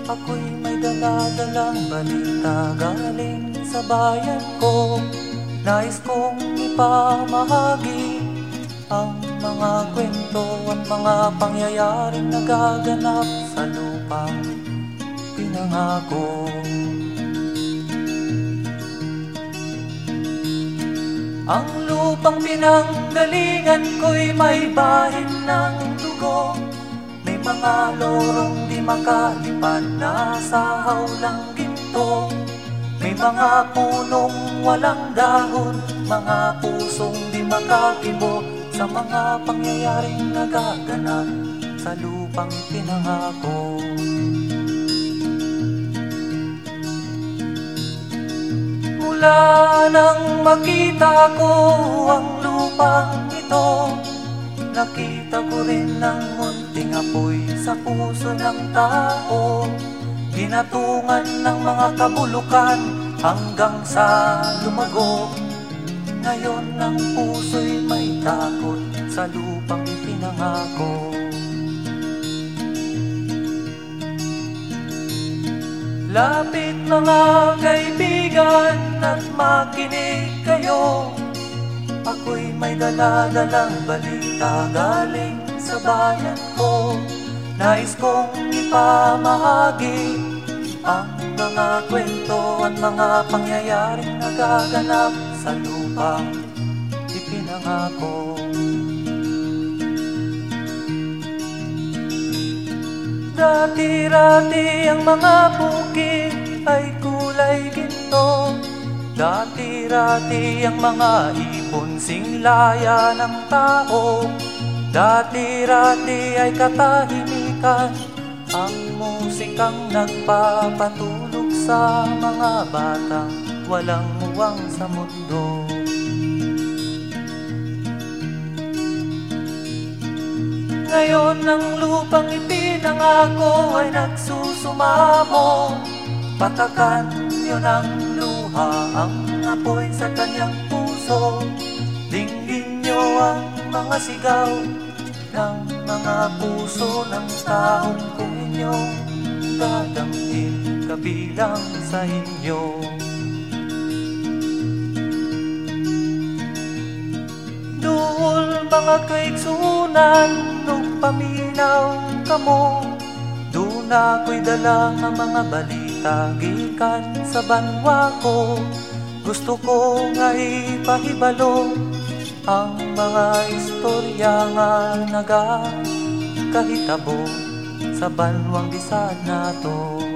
Ako'y may dala-dalang balita galing sa bayan ko. Nais kong ipamahagi ang mga kwento at mga pangyayaring nagaganap sa lupang pinangako. Ang lupang pinanggalingan ko'y may bahin ng dugo. May mga lorong di makalipad na sa hawlang ginto. May mga punong walang dahon, mga pusong di makakibo sa mga pangyayaring nagaganap sa lupang pinangako. Mula nang makita ko ang lupang ito, nakita ko rin ang munting apoy sa puso ng tao. Ginatungan ng mga kabulukan hanggang sa lumago. Ngayon ang puso'y may takot sa lupang ipinangako. Lapit mga kaibigan at makinig kayo. Ako'y may dala-dalang balita galing sa bayan ko. Nais kong ipamahagi ang mga kwento at mga pangyayaring nagaganap sa lupang ipinangako. Dati-rati ang mga bukid ay kulay ginto. Dati-rati ang mga ibon singlaya ng tao. Dati-rati ay katahimikan ang musikang nagpapatulog sa mga batang walang muwang sa mundo. Ngayon ang lupang ipinangako ay nagsusumamo. Patakan niyo ng luha ang apoy sa kanyang puso. Dinggin niyo ang mga sigaw ng mga puso ng taong kung inyong dadamhin kabilang sa inyo. Duol mga kaigsunan nung paminaw kamo. Doon ako'y dala ng mga balita gikan sa banwa ko. Gusto ko nga ipahibalo ang mga istorya nga nagakahitabo sa banwang bisan nato.